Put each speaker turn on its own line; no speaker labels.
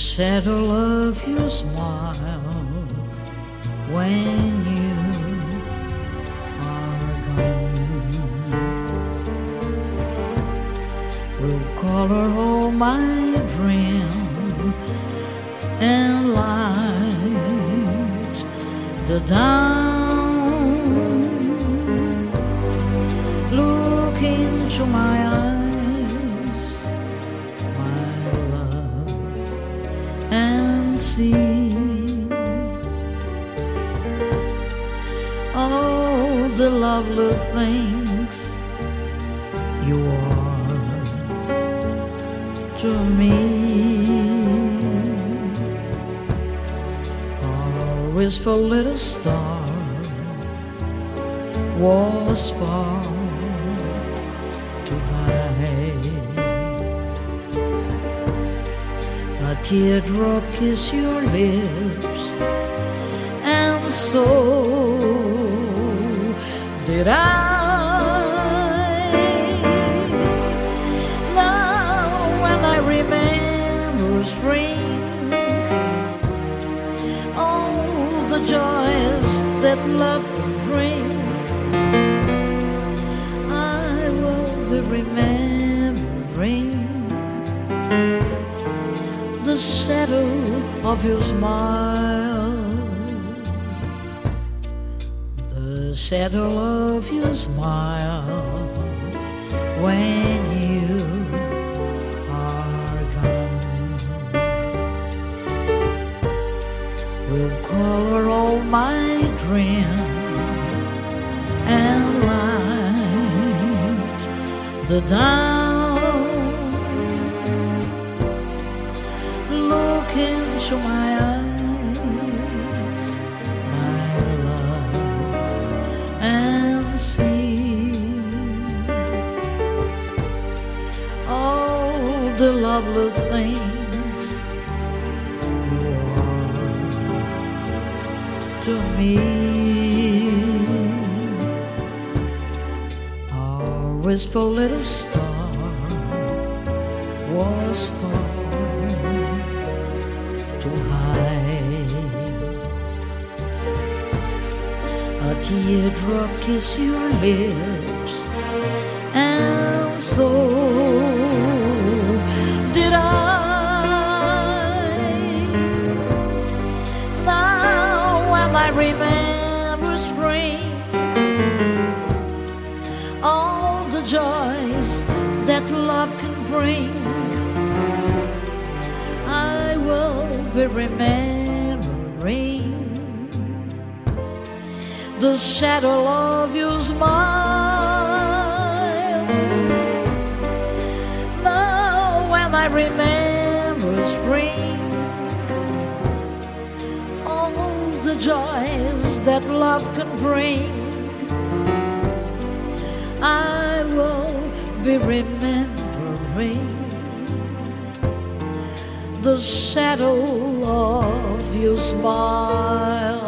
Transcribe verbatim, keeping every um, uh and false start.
shadow of your smile when you are gone will color all my dream and light the dawn. Look into my eyes, my love, and see all the lovely things you are to me. Our wistful little star was far too high. A teardrop kissed your lips, and so did I. Now when I remember spring, all the joys that love can bring, I will be remembering the shadow of your smile, the shadow of your smile when you are gone will color all my dreams and light the dawn. Look into my eyes, my love, and see all the lovely things you are to me. Our wistful little star was far too high. A teardrop kissed your lips, and so did I. Now when I remember spring, all the joys that love can bring, I will be remembering the shadow of your smile. Now when I remember spring, all the joys that love can bring, I will be remembering the shadow of your smile.